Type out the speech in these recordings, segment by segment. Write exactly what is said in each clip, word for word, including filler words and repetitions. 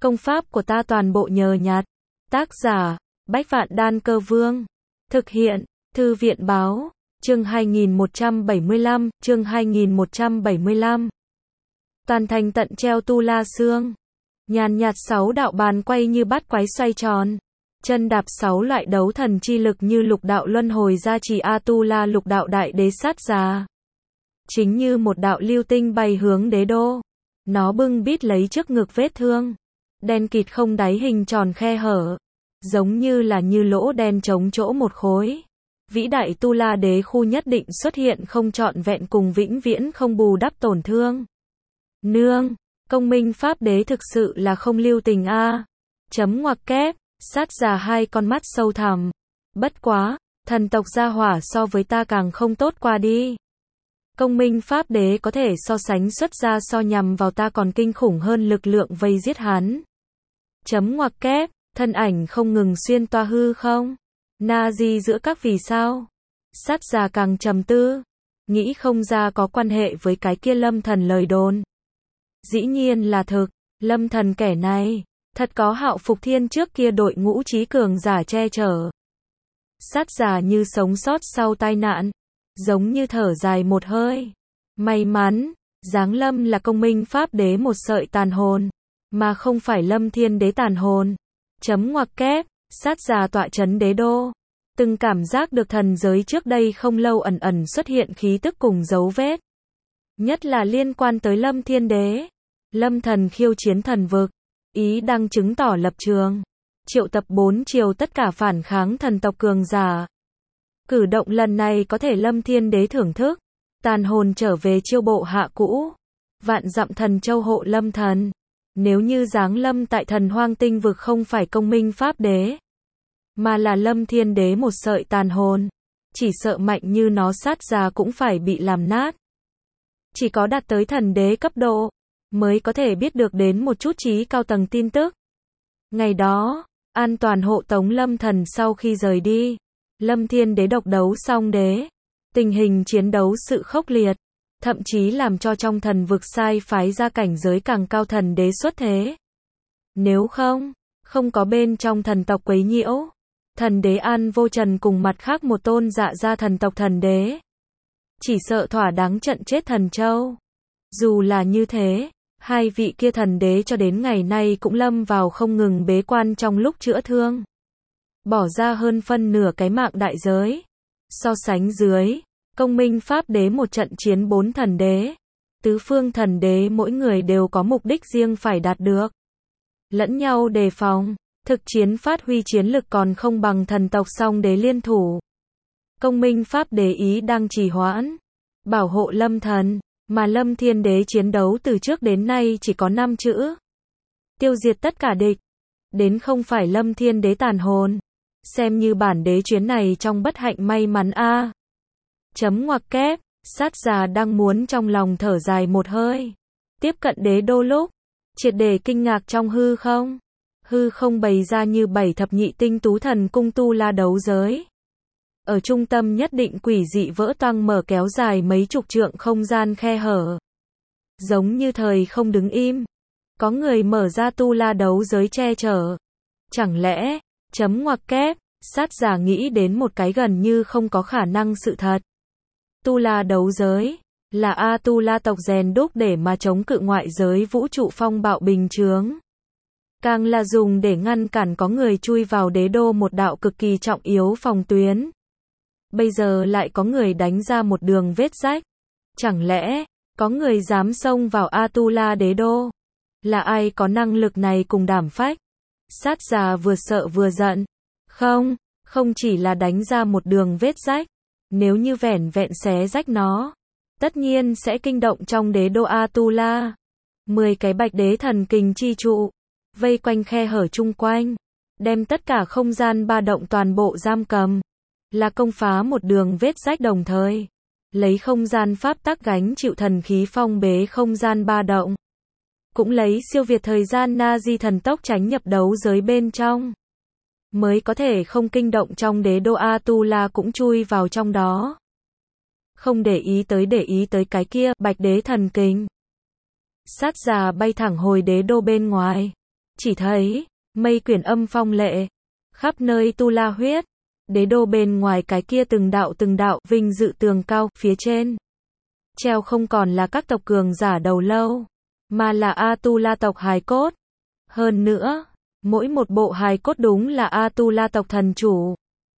Công pháp của ta toàn bộ nhờ nhặt. Tác giả, Bách Vạn Đan Cơ Vương. Thực hiện, Thư viện Báo. Chương hai nghìn một trăm bảy mươi lăm, chương hai nghìn một trăm bảy mươi lăm. Toàn thành tận treo tu la xương. Nhàn nhạt sáu đạo bàn quay như bát quái xoay tròn. Chân đạp sáu loại đấu thần chi lực như lục đạo luân hồi gia trì A Tu La lục đạo đại đế sát già. Chính như một đạo lưu tinh bay hướng đế đô. Nó bưng bít lấy trước ngực vết thương. Đen kịt không đáy hình tròn khe hở. Giống như là như lỗ đen trống chỗ một khối. Vĩ đại Tu La đế khu nhất định xuất hiện không trọn vẹn cùng vĩnh viễn không bù đắp tổn thương. Nương, công minh pháp đế thực sự là không lưu tình a. Chấm ngoặc kép, sát già hai con mắt sâu thẳm. Bất quá, thần tộc gia hỏa so với ta càng không tốt qua đi. Công minh pháp đế có thể so sánh xuất ra so nhằm vào ta còn kinh khủng hơn lực lượng vây giết hắn. Chấm ngoặc kép, thân ảnh không ngừng xuyên toa hư không. Na di giữa các vì sao. Sát già càng trầm tư. Nghĩ không ra có quan hệ với cái kia lâm thần lời đồn. Dĩ nhiên là thực, lâm thần kẻ này, thật có hạo phục thiên trước kia đội ngũ trí cường giả che chở. Sát già như sống sót sau tai nạn, giống như thở dài một hơi. May mắn, giáng lâm là công minh pháp đế một sợi tàn hồn, mà không phải lâm thiên đế tàn hồn. Chấm ngoặc kép, sát già tọa chấn đế đô. Từng cảm giác được thần giới trước đây không lâu ẩn ẩn xuất hiện khí tức cùng dấu vết. Nhất là liên quan tới lâm thiên đế. Lâm thần khiêu chiến thần vực. Ý đang chứng tỏ lập trường. Triệu tập bốn chiều tất cả phản kháng thần tộc cường giả. Cử động lần này có thể lâm thiên đế thưởng thức. Tàn hồn trở về chiêu bộ hạ cũ. Vạn dặm thần châu hộ lâm thần. Nếu như giáng lâm tại thần hoang tinh vực không phải công minh pháp đế, mà là lâm thiên đế một sợi tàn hồn, chỉ sợ mạnh như nó sát già cũng phải bị làm nát. Chỉ có đạt tới thần đế cấp độ, mới có thể biết được đến một chút trí cao tầng tin tức. Ngày đó, an toàn hộ tống lâm thần sau khi rời đi, lâm thiên đế độc đấu song đế. Tình hình chiến đấu sự khốc liệt, thậm chí làm cho trong thần vực sai phái ra cảnh giới càng cao thần đế xuất thế. Nếu không, không có bên trong thần tộc quấy nhiễu, thần đế An Vô Trần cùng mặt khác một tôn dạ gia thần tộc thần đế, chỉ sợ thỏa đáng trận chết thần châu. Dù là như thế, hai vị kia thần đế cho đến ngày nay cũng lâm vào không ngừng bế quan trong lúc chữa thương, bỏ ra hơn phân nửa cái mạng đại giới. So sánh dưới, công minh pháp đế một trận chiến bốn thần đế, tứ phương thần đế mỗi người đều có mục đích riêng phải đạt được, lẫn nhau đề phòng. Thực chiến phát huy chiến lực còn không bằng thần tộc song đế liên thủ. Công minh pháp đế ý đang trì hoãn, bảo hộ lâm thần, mà lâm thiên đế chiến đấu từ trước đến nay chỉ có năm chữ. Tiêu diệt tất cả địch. Đến không phải lâm thiên đế tàn hồn. Xem như bản đế chuyến này trong bất hạnh may mắn a. Chấm ngoặc kép, sát già đang muốn trong lòng thở dài một hơi. Tiếp cận đế đô lúc, triệt để kinh ngạc trong hư không. Hư không bày ra như bảy thập nhị tinh tú thần cung tu la đấu giới. Ở trung tâm nhất định quỷ dị vỡ toang mở kéo dài mấy chục trượng không gian khe hở. Giống như thời không đứng im. Có người mở ra tu la đấu giới che chở. Chẳng lẽ, chấm ngoặc kép, sát giả nghĩ đến một cái gần như không có khả năng sự thật. Tu la đấu giới, là A Tu La tộc rèn đúc để mà chống cự ngoại giới vũ trụ phong bạo bình chướng. Càng là dùng để ngăn cản có người chui vào đế đô một đạo cực kỳ trọng yếu phòng tuyến. Bây giờ lại có người đánh ra một đường vết rách. Chẳng lẽ, có người dám xông vào Atula đế đô? Là ai có năng lực này cùng đảm phách? Sát già vừa sợ vừa giận. Không, không chỉ là đánh ra một đường vết rách. Nếu như vẻn vẹn xé rách nó, tất nhiên sẽ kinh động trong đế đô Atula. Mười cái bạch đế thần kình chi trụ, vây quanh khe hở chung quanh, đem tất cả không gian ba động toàn bộ giam cầm, là công phá một đường vết rách đồng thời, lấy không gian pháp tắc gánh chịu thần khí phong bế không gian ba động, cũng lấy siêu việt thời gian na di thần tốc tránh nhập đấu giới bên trong, mới có thể không kinh động trong đế đô Atula cũng chui vào trong đó. Không để ý tới để ý tới cái kia, bạch đế thần kình. Sát già bay thẳng hồi đế đô bên ngoài. Chỉ thấy, mây quyển âm phong lệ, khắp nơi tu la huyết, đế đô bên ngoài cái kia từng đạo từng đạo vinh dự tường cao, phía trên treo không còn là các tộc cường giả đầu lâu, mà là A-tu-la tộc hài cốt. Hơn nữa, mỗi một bộ hài cốt đúng là A-tu-la tộc thần chủ.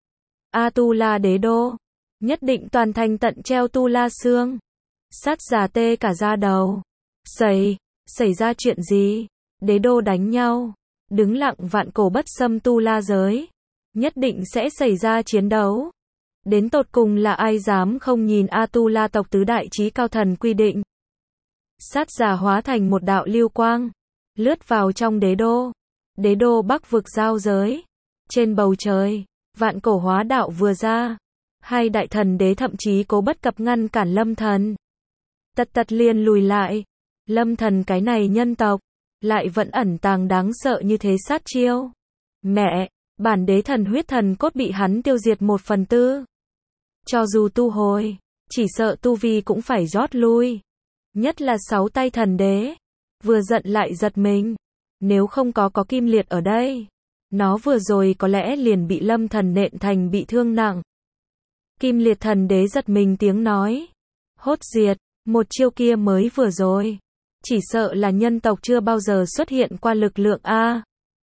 A-tu-la đế đô, nhất định toàn thành tận treo tu la xương. Sát giả tê cả da đầu. Xảy, xảy ra chuyện gì? Đế đô đánh nhau, đứng lặng vạn cổ bất xâm tu la giới. Nhất định sẽ xảy ra chiến đấu. Đến tột cùng là ai dám không nhìn A-tu-la tộc tứ đại chí cao thần quy định. Sát giả hóa thành một đạo lưu quang, lướt vào trong đế đô. Đế đô bắc vực giao giới. Trên bầu trời, vạn cổ hóa đạo vừa ra. Hai đại thần đế thậm chí cố bất cập ngăn cản Lâm Thần. Tật tật liền lùi lại. Lâm Thần cái này nhân tộc, lại vẫn ẩn tàng đáng sợ như thế sát chiêu. Mẹ, bản đế thần huyết thần cốt bị hắn tiêu diệt một phần tư. Cho dù tu hồi, chỉ sợ tu vi cũng phải rót lui. Nhất là sáu tay thần đế. Vừa giận lại giật mình. Nếu không có có Kim Liệt ở đây, nó vừa rồi có lẽ liền bị Lâm Thần nện thành bị thương nặng. Kim Liệt thần đế giật mình tiếng nói. Hốt diệt, một chiêu kia mới vừa rồi. Chỉ sợ là nhân tộc chưa bao giờ xuất hiện qua lực lượng A.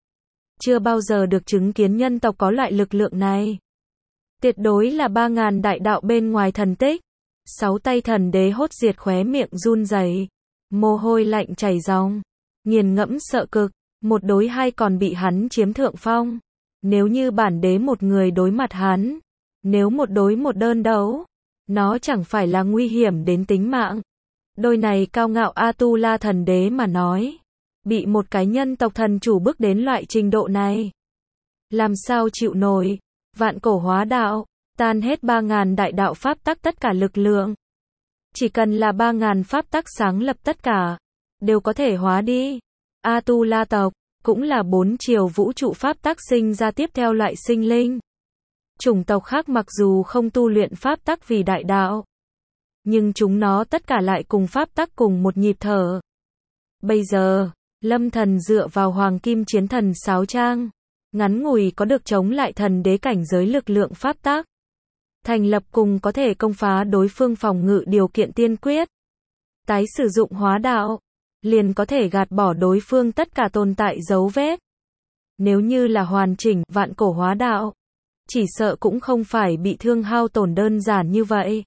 Chưa bao giờ được chứng kiến nhân tộc có loại lực lượng này. Tuyệt đối là ba ngàn đại đạo bên ngoài thần tích. Sáu tay thần đế hốt diệt khóe miệng run rẩy, mồ hôi lạnh chảy ròng, nghiền ngẫm sợ cực, một đối hai còn bị hắn chiếm thượng phong. Nếu như bản đế một người đối mặt hắn, nếu một đối một đơn đấu, nó chẳng phải là nguy hiểm đến tính mạng. Đôi này cao ngạo A-tu-la thần đế mà nói, bị một cái nhân tộc thần chủ bước đến loại trình độ này, làm sao chịu nổi. Vạn cổ hóa đạo, tan hết ba ngàn đại đạo pháp tắc tất cả lực lượng. Chỉ cần là ba ngàn pháp tắc sáng lập tất cả, đều có thể hóa đi. A-tu-la tộc, cũng là bốn chiều vũ trụ pháp tắc sinh ra tiếp theo loại sinh linh. Chủng tộc khác mặc dù không tu luyện pháp tắc vì đại đạo, nhưng chúng nó tất cả lại cùng pháp tắc cùng một nhịp thở. Bây giờ, Lâm Thần dựa vào Hoàng Kim Chiến Thần Sáo Trang, ngắn ngủi có được chống lại thần đế cảnh giới lực lượng pháp tắc. Thành lập cùng có thể công phá đối phương phòng ngự điều kiện tiên quyết. Tái sử dụng hóa đạo, liền có thể gạt bỏ đối phương tất cả tồn tại dấu vết. Nếu như là hoàn chỉnh vạn cổ hóa đạo, chỉ sợ cũng không phải bị thương hao tổn đơn giản như vậy.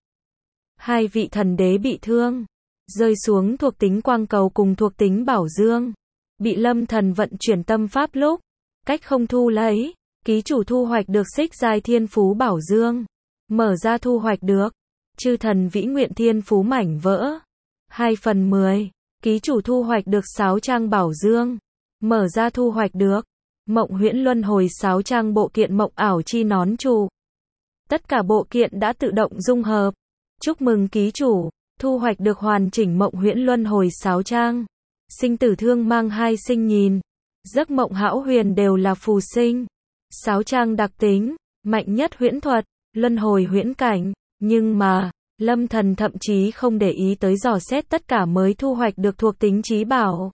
Hai vị thần đế bị thương, rơi xuống thuộc tính quang cầu cùng thuộc tính bảo dương, bị Lâm Thần vận chuyển tâm pháp lúc, cách không thu lấy, ký chủ thu hoạch được xích giai thiên phú bảo dương, mở ra thu hoạch được chư thần vĩ nguyện thiên phú mảnh vỡ, hai phần mười, ký chủ thu hoạch được sáu trang bảo dương, mở ra thu hoạch được mộng huyễn luân hồi sáu trang bộ kiện mộng ảo chi nón trụ. Tất cả bộ kiện đã tự động dung hợp. Chúc mừng ký chủ, thu hoạch được hoàn chỉnh mộng huyễn luân hồi sáu trang. Sinh tử thương mang hai sinh nhìn, giấc mộng hão huyền đều là phù sinh. Sáu trang đặc tính, mạnh nhất huyễn thuật, luân hồi huyễn cảnh, nhưng mà, Lâm Thần thậm chí không để ý tới dò xét tất cả mới thu hoạch được thuộc tính trí bảo.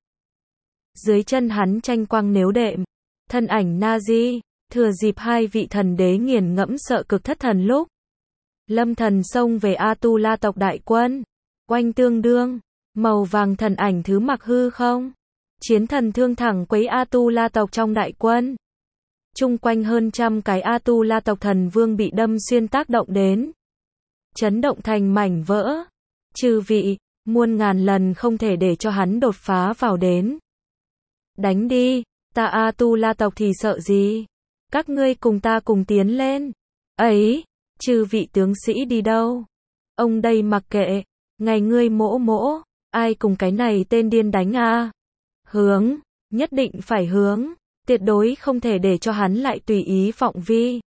Dưới chân hắn tranh quang nếu đệm, thân ảnh Nazi, thừa dịp hai vị thần đế nghiền ngẫm sợ cực thất thần lúc. Lâm Thần xông về A-tu-la tộc đại quân, oanh tương đương, màu vàng thần ảnh thứ mặc hư không. Chiến thần thương thẳng quấy A-tu-la tộc trong đại quân. Chung quanh hơn trăm cái A-tu-la tộc thần vương bị đâm xuyên tác động đến. Chấn động thành mảnh vỡ. Chư vị, muôn ngàn lần không thể để cho hắn đột phá vào đến. Đánh đi, ta A-tu-la tộc thì sợ gì? Các ngươi cùng ta cùng tiến lên. Ấy, chư vị tướng sĩ đi đâu? Ông đây mặc kệ, ngày ngươi mỗ mỗ, ai cùng cái này tên điên đánh a? Hướng, nhất định phải hướng, tuyệt đối không thể để cho hắn lại tùy ý vọng vi.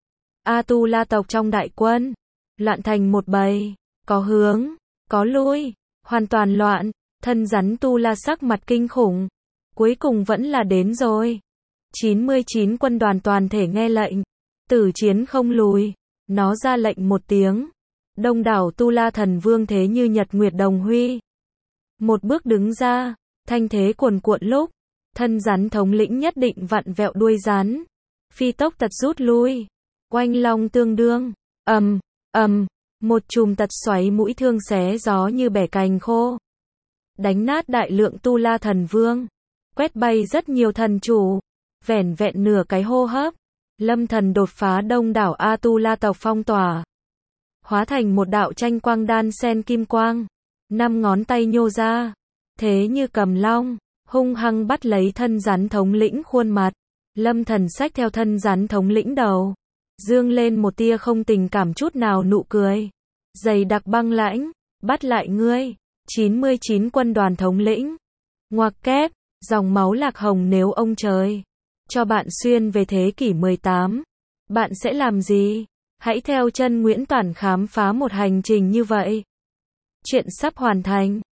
A-tu-la tộc trong đại quân, loạn thành một bầy, có hướng, có lui, hoàn toàn loạn, thân rắn tu la sắc mặt kinh khủng. Cuối cùng vẫn là đến rồi. chín mươi chín quân đoàn toàn thể nghe lệnh, tử chiến không lùi. Nó ra lệnh một tiếng, đông đảo tu la thần vương thế như nhật nguyệt đồng huy. Một bước đứng ra, thanh thế cuồn cuộn lúc, Thân rắn thống lĩnh nhất định vặn vẹo đuôi rắn. Phi tốc tật rút lui. Oanh long tương đương. Ầm, ầm, một chùm tật xoáy mũi thương xé gió như bẻ cành khô. Đánh nát đại lượng tu la thần vương. Quét bay rất nhiều thần chủ. Vẻn vẹn nửa cái hô hấp. Lâm Thần đột phá đông đảo A tu la tộc phong tỏa. Hóa thành một đạo tranh quang đan sen kim quang. Năm ngón tay nhô ra. Thế như cầm long. Hung hăng bắt lấy thân rắn thống lĩnh khuôn mặt. Lâm Thần xách theo thân rắn thống lĩnh đầu. Dương lên một tia không tình cảm chút nào nụ cười. Dày đặc băng lãnh. Bắt lại ngươi. chín mươi chín quân đoàn thống lĩnh. Ngoặc kép. Dòng máu lạc hồng nếu ông trời cho bạn xuyên về thế kỷ mười tám. Bạn sẽ làm gì? Hãy theo chân Nguyễn Toản khám phá một hành trình như vậy. Chuyện sắp hoàn thành.